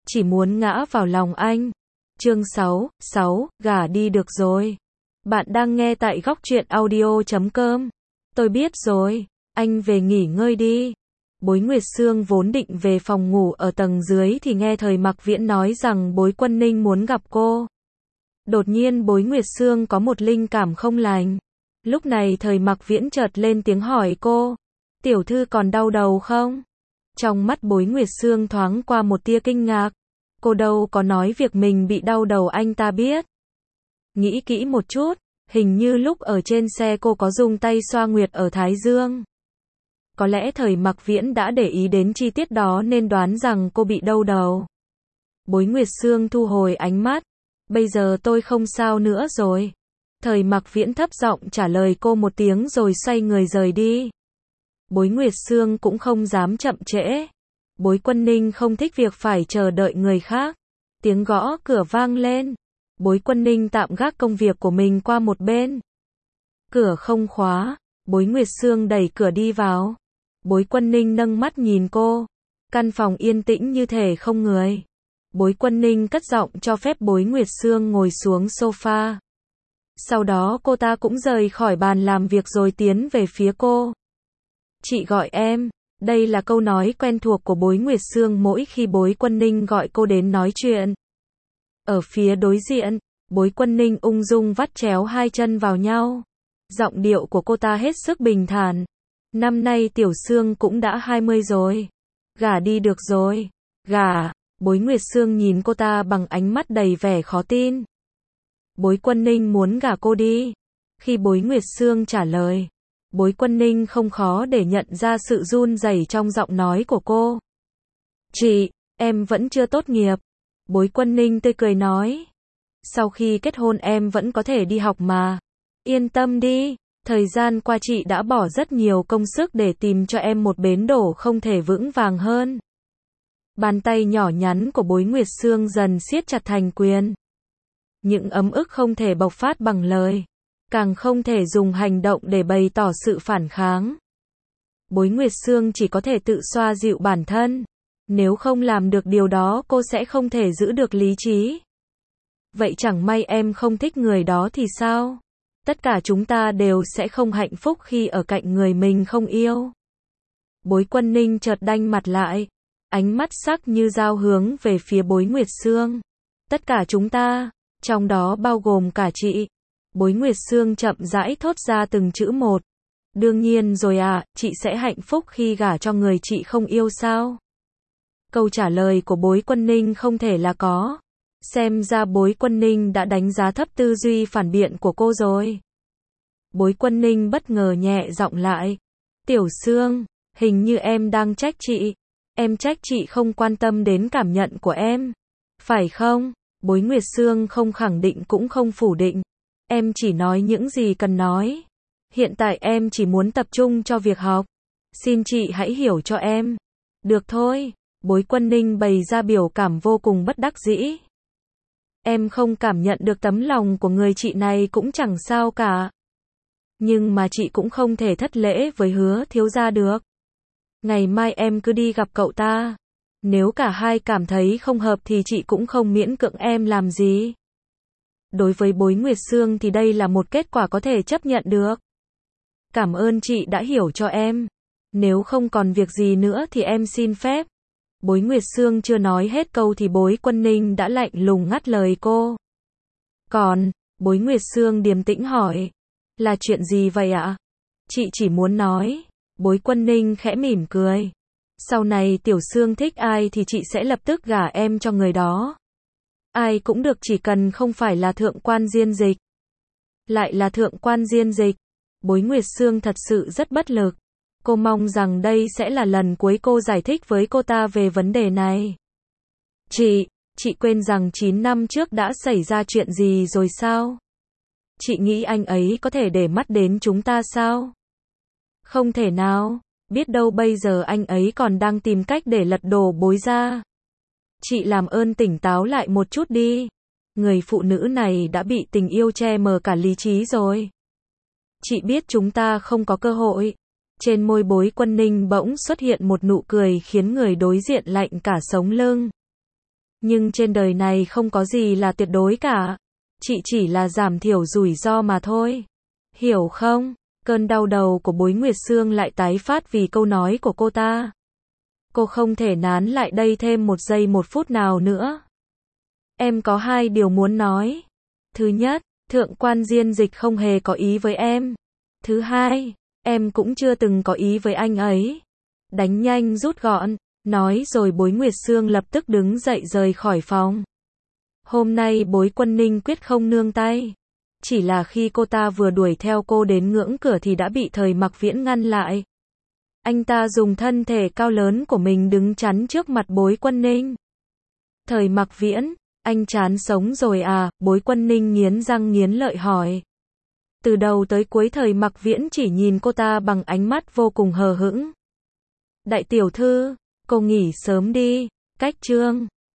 chỉ muốn ngã vào lòng anh. Chương 6, gả đi được rồi. Bạn đang nghe tại góc truyện audio.com. Tôi biết rồi, anh về nghỉ ngơi đi. Bối Nguyệt Sương vốn định về phòng ngủ ở tầng dưới thì nghe Thời Mặc Viễn nói rằng Bối Quân Ninh muốn gặp cô. Đột nhiên Bối Nguyệt Sương có một linh cảm không lành. Lúc này Thời Mặc Viễn chợt lên tiếng hỏi cô, tiểu thư còn đau đầu không? Trong mắt Bối Nguyệt Sương thoáng qua một tia kinh ngạc. Cô đâu có nói việc mình bị đau đầu anh ta biết. Nghĩ kỹ một chút, hình như lúc ở trên xe cô có dùng tay xoa nguyệt ở thái dương. Có lẽ Thời Mặc Viễn đã để ý đến chi tiết đó nên đoán rằng cô bị đau đầu. Bối Nguyệt Sương thu hồi ánh mắt. Bây giờ tôi không sao nữa rồi. Thời Mặc Viễn thấp giọng trả lời cô một tiếng rồi xoay người rời đi. Bối Nguyệt Sương cũng không dám chậm trễ. Bối Quân Ninh không thích việc phải chờ đợi người khác. Tiếng gõ cửa vang lên. Bối Quân Ninh tạm gác công việc của mình qua một bên. Cửa không khóa. Bối Nguyệt Sương đẩy cửa đi vào. Bối Quân Ninh nâng mắt nhìn cô. Căn phòng yên tĩnh như thể không người. Bối Quân Ninh cất giọng cho phép Bối Nguyệt Sương ngồi xuống sofa. Sau đó cô ta cũng rời khỏi bàn làm việc rồi tiến về phía cô. Chị gọi em. Đây là câu nói quen thuộc của Bối Nguyệt Sương mỗi khi Bối Quân Ninh gọi cô đến nói chuyện. Ở phía đối diện, Bối Quân Ninh ung dung vắt chéo hai chân vào nhau. Giọng điệu của cô ta hết sức bình thản. Năm nay Tiểu Sương cũng đã 20 rồi. Gả đi được rồi. Gả. Bối Nguyệt Sương nhìn cô ta bằng ánh mắt đầy vẻ khó tin. Bối Quân Ninh muốn gả cô đi. Khi Bối Nguyệt Sương trả lời, Bối Quân Ninh không khó để nhận ra sự run rẩy trong giọng nói của cô. Chị, em vẫn chưa tốt nghiệp. Bối Quân Ninh tươi cười nói. Sau khi kết hôn em vẫn có thể đi học mà. Yên tâm đi, thời gian qua chị đã bỏ rất nhiều công sức để tìm cho em một bến đỗ không thể vững vàng hơn. Bàn tay nhỏ nhắn của Bối Nguyệt Sương dần siết chặt thành quyền. Những ấm ức không thể bộc phát bằng lời, càng không thể dùng hành động để bày tỏ sự phản kháng. Bối Nguyệt Sương chỉ có thể tự xoa dịu bản thân. Nếu không làm được điều đó cô sẽ không thể giữ được lý trí. Vậy chẳng may em không thích người đó thì sao? Tất cả chúng ta đều sẽ không hạnh phúc khi ở cạnh người mình không yêu. Bối Quân Ninh chợt đanh mặt lại. Ánh mắt sắc như dao hướng về phía Bối Nguyệt Sương. Tất cả chúng ta, trong đó bao gồm cả chị. Bối Nguyệt Sương chậm rãi thốt ra từng chữ một. Đương nhiên rồi à, chị sẽ hạnh phúc khi gả cho người chị không yêu sao? Câu trả lời của Bối Quân Ninh không thể là có. Xem ra Bối Quân Ninh đã đánh giá thấp tư duy phản biện của cô rồi. Bối Quân Ninh bất ngờ nhẹ giọng lại. Tiểu Sương, hình như em đang trách chị. Em trách chị không quan tâm đến cảm nhận của em. Phải không? Bối Nguyệt Sương không khẳng định cũng không phủ định. Em chỉ nói những gì cần nói. Hiện tại em chỉ muốn tập trung cho việc học. Xin chị hãy hiểu cho em. Được thôi. Bối Quân Ninh bày ra biểu cảm vô cùng bất đắc dĩ. Em không cảm nhận được tấm lòng của người chị này cũng chẳng sao cả. Nhưng mà chị cũng không thể thất lễ với Hứa thiếu gia được. Ngày mai em cứ đi gặp cậu ta. Nếu cả hai cảm thấy không hợp thì chị cũng không miễn cưỡng em làm gì. Đối với Bối Nguyệt Sương thì đây là một kết quả có thể chấp nhận được. Cảm ơn chị đã hiểu cho em. Nếu không còn việc gì nữa thì em xin phép. Bối Nguyệt Sương chưa nói hết câu thì Bối Quân Ninh đã lạnh lùng ngắt lời cô. Còn, Bối Nguyệt Sương điềm tĩnh hỏi. Là chuyện gì vậy ạ? Chị chỉ muốn nói. Bối Quân Ninh khẽ mỉm cười. Sau này Tiểu Sương thích ai thì chị sẽ lập tức gả em cho người đó. Ai cũng được chỉ cần không phải là thượng quan Diên Dịch. Lại là thượng quan Diên Dịch. Bối Nguyệt Sương thật sự rất bất lực. Cô mong rằng đây sẽ là lần cuối cô giải thích với cô ta về vấn đề này. Chị quên rằng 9 năm trước đã xảy ra chuyện gì rồi sao? Chị nghĩ anh ấy có thể để mắt đến chúng ta sao? Không thể nào, biết đâu bây giờ anh ấy còn đang tìm cách để lật đổ Bối gia. Chị làm ơn tỉnh táo lại một chút đi. Người phụ nữ này đã bị tình yêu che mờ cả lý trí rồi. Chị biết chúng ta không có cơ hội. Trên môi Bối Quân Ninh bỗng xuất hiện một nụ cười khiến người đối diện lạnh cả sống lưng. Nhưng trên đời này không có gì là tuyệt đối cả. Chị chỉ là giảm thiểu rủi ro mà thôi. Hiểu không? Cơn đau đầu của Bối Nguyệt Sương lại tái phát vì câu nói của cô ta. Cô không thể nán lại đây thêm 1 giây 1 phút nào nữa. Em có 2 điều muốn nói. Thứ nhất, Thượng quan Diên Dịch không hề có ý với em. Thứ hai, em cũng chưa từng có ý với anh ấy. Đánh nhanh rút gọn, nói rồi Bối Nguyệt Sương lập tức đứng dậy rời khỏi phòng. Hôm nay Bối Quân Ninh quyết không nương tay. Chỉ là khi cô ta vừa đuổi theo cô đến ngưỡng cửa thì đã bị Thời Mặc Viễn ngăn lại. Anh ta dùng thân thể cao lớn của mình đứng chắn trước mặt Bối Quân Ninh. Thời Mặc Viễn, anh chán sống rồi à? Bối Quân Ninh nghiến răng nghiến lợi hỏi. Từ đầu tới cuối Thời Mặc Viễn chỉ nhìn cô ta bằng ánh mắt vô cùng hờ hững. Đại tiểu thư, cô nghỉ sớm đi. Cách chương